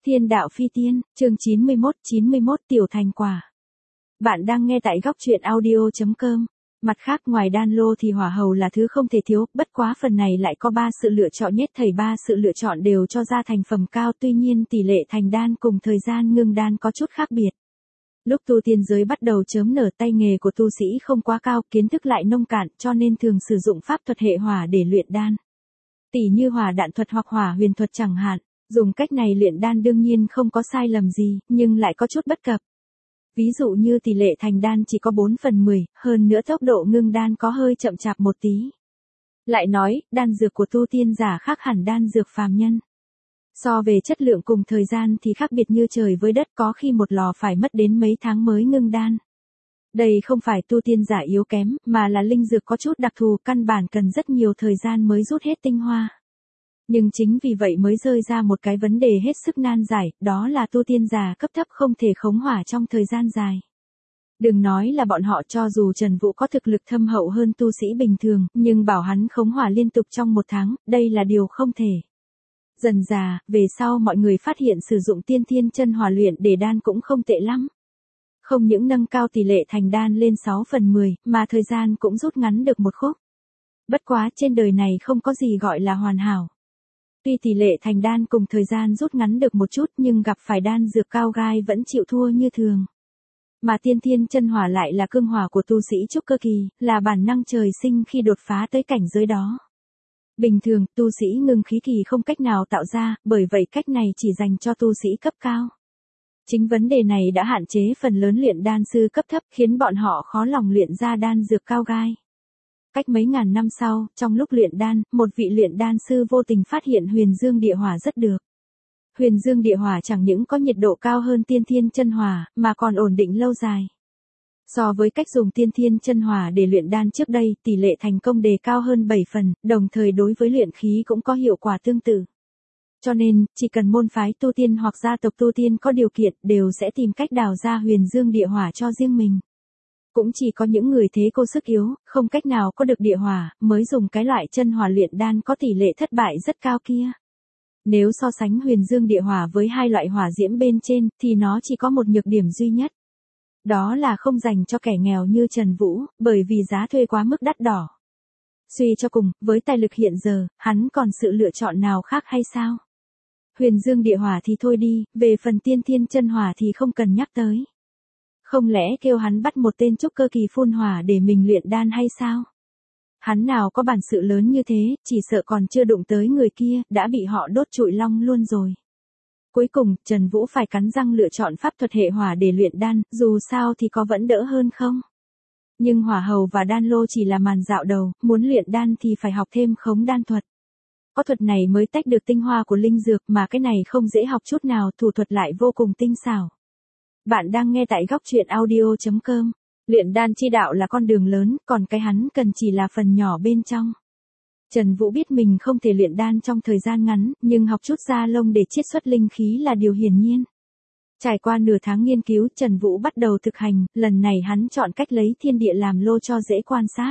Thiên đạo phi tiên, chương 91 tiểu thành quả. Bạn đang nghe tại góc truyện audio.com. Mặt khác ngoài đan lô thì hỏa hầu là thứ không thể thiếu, bất quá phần này lại có 3 sự lựa chọn nhét thầy 3 sự lựa chọn đều cho ra thành phẩm cao, tuy nhiên tỷ lệ thành đan cùng thời gian ngưng đan có chút khác biệt. Lúc tu tiên giới bắt đầu chớm nở, tay nghề của tu sĩ không quá cao, kiến thức lại nông cạn, cho nên thường sử dụng pháp thuật hệ hỏa để luyện đan. Tỷ như hỏa đạn thuật hoặc hỏa huyền thuật chẳng hạn. Dùng cách này luyện đan đương nhiên không có sai lầm gì, nhưng lại có chút bất cập. Ví dụ như tỷ lệ thành đan chỉ có 4/10, hơn nữa tốc độ ngưng đan có hơi chậm chạp một tí. Lại nói, đan dược của tu tiên giả khác hẳn đan dược phàm nhân. So về chất lượng cùng thời gian thì khác biệt như trời với đất, có khi một lò phải mất đến mấy tháng mới ngưng đan. Đây không phải tu tiên giả yếu kém, mà là linh dược có chút đặc thù, căn bản cần rất nhiều thời gian mới rút hết tinh hoa. Nhưng chính vì vậy mới rơi ra một cái vấn đề hết sức nan giải, đó là tu tiên giả cấp thấp không thể khống hỏa trong thời gian dài. Đừng nói là bọn họ, cho dù Trần Vũ có thực lực thâm hậu hơn tu sĩ bình thường, nhưng bảo hắn khống hỏa liên tục trong 1 tháng, đây là điều không thể. Dần dà, về sau mọi người phát hiện sử dụng tiên thiên chân hỏa luyện để đan cũng không tệ lắm. Không những nâng cao tỷ lệ thành đan lên 6/10, mà thời gian cũng rút ngắn được một khúc. Bất quá trên đời này không có gì gọi là hoàn hảo. Tuy tỷ lệ thành đan cùng thời gian rút ngắn được một chút, nhưng gặp phải đan dược cao gai vẫn chịu thua như thường. Mà tiên thiên chân hỏa lại là cương hỏa của tu sĩ trúc cơ kỳ, là bản năng trời sinh khi đột phá tới cảnh giới đó. Bình thường, tu sĩ ngưng khí kỳ không cách nào tạo ra, bởi vậy cách này chỉ dành cho tu sĩ cấp cao. Chính vấn đề này đã hạn chế phần lớn luyện đan sư cấp thấp, khiến bọn họ khó lòng luyện ra đan dược cao gai. Cách mấy ngàn năm sau, trong lúc luyện đan, một vị luyện đan sư vô tình phát hiện huyền dương địa hỏa rất được. Huyền dương địa hỏa chẳng những có nhiệt độ cao hơn tiên thiên chân hỏa, mà còn ổn định lâu dài. So với cách dùng tiên thiên chân hỏa để luyện đan trước đây, tỷ lệ thành công đề cao hơn 7 phần, đồng thời đối với luyện khí cũng có hiệu quả tương tự. Cho nên, chỉ cần môn phái tu tiên hoặc gia tộc tu tiên có điều kiện, đều sẽ tìm cách đào ra huyền dương địa hỏa cho riêng mình. Cũng chỉ có những người thế cô sức yếu, không cách nào có được địa hỏa, mới dùng cái loại chân hỏa luyện đan có tỷ lệ thất bại rất cao kia. Nếu so sánh huyền dương địa hỏa với hai loại hỏa diễm bên trên, thì nó chỉ có một nhược điểm duy nhất. Đó là không dành cho kẻ nghèo như Trần Vũ, bởi vì giá thuê quá mức đắt đỏ. Suy cho cùng, với tài lực hiện giờ, hắn còn sự lựa chọn nào khác hay sao? Huyền dương địa hỏa thì thôi đi, về phần tiên thiên chân hỏa thì không cần nhắc tới. Không lẽ kêu hắn bắt một tên trúc cơ kỳ phun hỏa để mình luyện đan hay sao? Hắn nào có bản sự lớn như thế, chỉ sợ còn chưa đụng tới người kia, đã bị họ đốt trụi long luôn rồi. Cuối cùng, Trần Vũ phải cắn răng lựa chọn pháp thuật hệ hỏa để luyện đan, dù sao thì có vẫn đỡ hơn không? Nhưng hỏa hầu và đan lô chỉ là màn dạo đầu, muốn luyện đan thì phải học thêm khống đan thuật. Có thuật này mới tách được tinh hoa của linh dược, mà cái này không dễ học chút nào, thủ thuật lại vô cùng tinh xảo. Bạn đang nghe tại góc truyện audio.com. Luyện đan chi đạo là con đường lớn, còn cái hắn cần chỉ là phần nhỏ bên trong. Trần Vũ biết mình không thể luyện đan trong thời gian ngắn, nhưng học chút da lông để chiết xuất linh khí là điều hiển nhiên. Trải qua nửa tháng nghiên cứu, Trần Vũ bắt đầu thực hành, lần này hắn chọn cách lấy thiên địa làm lô cho dễ quan sát.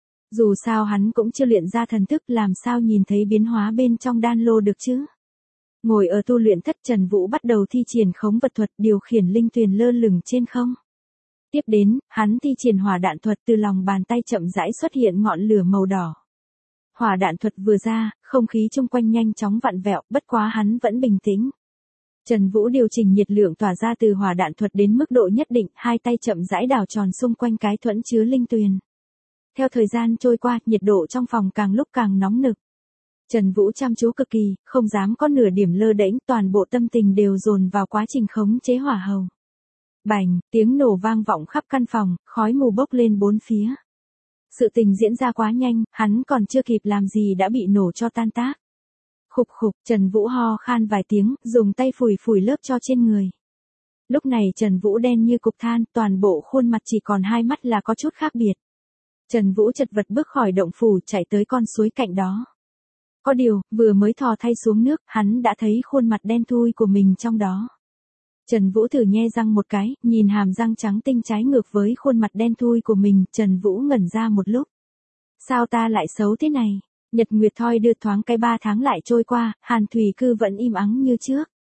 Dù sao hắn cũng chưa luyện ra thần thức, làm sao nhìn thấy biến hóa bên trong đan lô được chứ? Ngồi ở tu luyện thất, Trần Vũ bắt đầu thi triển khống vật thuật, điều khiển linh tuyền lơ lửng trên không. Tiếp đến, hắn thi triển hỏa đạn thuật, từ lòng bàn tay chậm rãi xuất hiện ngọn lửa màu đỏ. Hỏa đạn thuật vừa ra, không khí chung quanh nhanh chóng vặn vẹo, bất quá hắn vẫn bình tĩnh. Trần Vũ điều chỉnh nhiệt lượng tỏa ra từ hỏa đạn thuật đến mức độ nhất định, hai tay chậm rãi đảo tròn xung quanh cái thuẫn chứa linh tuyền. Theo thời gian trôi qua, nhiệt độ trong phòng càng lúc càng nóng nực. Trần Vũ chăm chú cực kỳ, không dám có nửa điểm lơ đễnh, toàn bộ tâm tình đều dồn vào quá trình khống chế hỏa hầu. Bành, tiếng nổ vang vọng khắp căn phòng, khói mù bốc lên bốn phía. Sự tình diễn ra quá nhanh, hắn còn chưa kịp làm gì đã bị nổ cho tan tác. Khục khục, Trần Vũ ho khan vài tiếng, dùng tay phủi lớp cho trên người. Lúc này Trần Vũ đen như cục than, toàn bộ khuôn mặt chỉ còn hai mắt là có chút khác biệt. Trần Vũ chật vật bước khỏi động phủ, chạy tới con suối cạnh đó. Có điều, vừa mới thò tay xuống nước, hắn đã thấy khuôn mặt đen thui của mình trong đó. Trần Vũ thử nhe răng một cái, nhìn hàm răng trắng tinh trái ngược với khuôn mặt đen thui của mình, Trần Vũ ngẩn ra một lúc. Sao ta lại xấu thế này? Nhật nguyệt thoi đưa thoáng cái 3 tháng lại trôi qua, Hàn Thủy Cư vẫn im ắng như trước.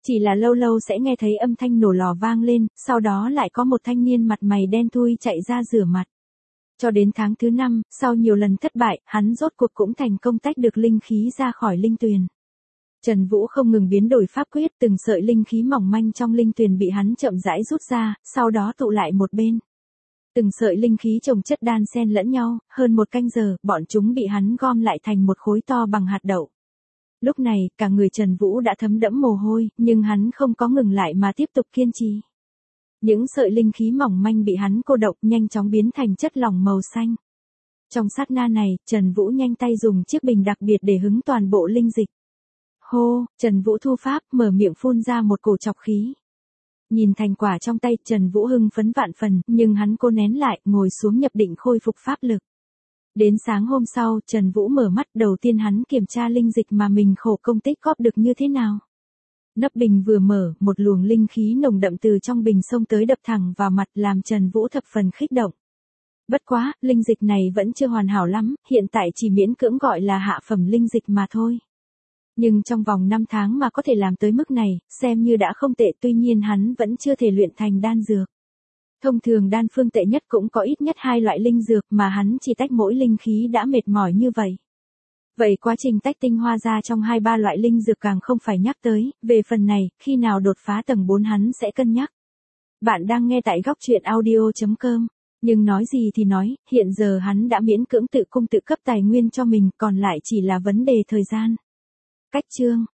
Chỉ là lâu lâu sẽ nghe thấy âm thanh nổ lò vang lên, sau đó lại có một thanh niên mặt mày đen thui chạy ra rửa mặt. Cho đến tháng thứ 5, sau nhiều lần thất bại, hắn rốt cuộc cũng thành công tách được linh khí ra khỏi linh tuyền. Trần Vũ không ngừng biến đổi pháp quyết, từng sợi linh khí mỏng manh trong linh tuyền bị hắn chậm rãi rút ra, sau đó tụ lại một bên. Từng sợi linh khí chồng chất đan xen lẫn nhau, hơn một canh giờ, bọn chúng bị hắn gom lại thành một khối to bằng hạt đậu. Lúc này, cả người Trần Vũ đã thấm đẫm mồ hôi, nhưng hắn không có ngừng lại mà tiếp tục kiên trì. Những sợi linh khí mỏng manh bị hắn cô độc nhanh chóng biến thành chất lỏng màu xanh. Trong sát na này, Trần Vũ nhanh tay dùng chiếc bình đặc biệt để hứng toàn bộ linh dịch. Hô, Trần Vũ thu pháp, mở miệng phun ra một cổ trọc khí. Nhìn thành quả trong tay, Trần Vũ hưng phấn vạn phần, nhưng hắn cố nén lại, ngồi xuống nhập định khôi phục pháp lực. Đến sáng hôm sau, Trần Vũ mở mắt, đầu tiên hắn kiểm tra linh dịch mà mình khổ công tích góp được như thế nào. Nắp bình vừa mở, một luồng linh khí nồng đậm từ trong bình xông tới đập thẳng vào mặt, làm Trần Vũ thập phần kích động. Bất quá, linh dịch này vẫn chưa hoàn hảo lắm, hiện tại chỉ miễn cưỡng gọi là hạ phẩm linh dịch mà thôi. Nhưng trong vòng 5 tháng mà có thể làm tới mức này, xem như đã không tệ, tuy nhiên hắn vẫn chưa thể luyện thành đan dược. Thông thường đan phương tệ nhất cũng có ít nhất 2 loại linh dược mà hắn chỉ tách mỗi linh khí đã mệt mỏi như vậy. Vậy quá trình tách tinh hoa ra trong 2-3 loại linh dược càng không phải nhắc tới, về phần này, khi nào đột phá tầng 4 hắn sẽ cân nhắc. Bạn đang nghe tại góc truyện audio.com. Nhưng nói gì thì nói, hiện giờ hắn đã miễn cưỡng tự cung tự cấp tài nguyên cho mình, còn lại chỉ là vấn đề thời gian. Cách chương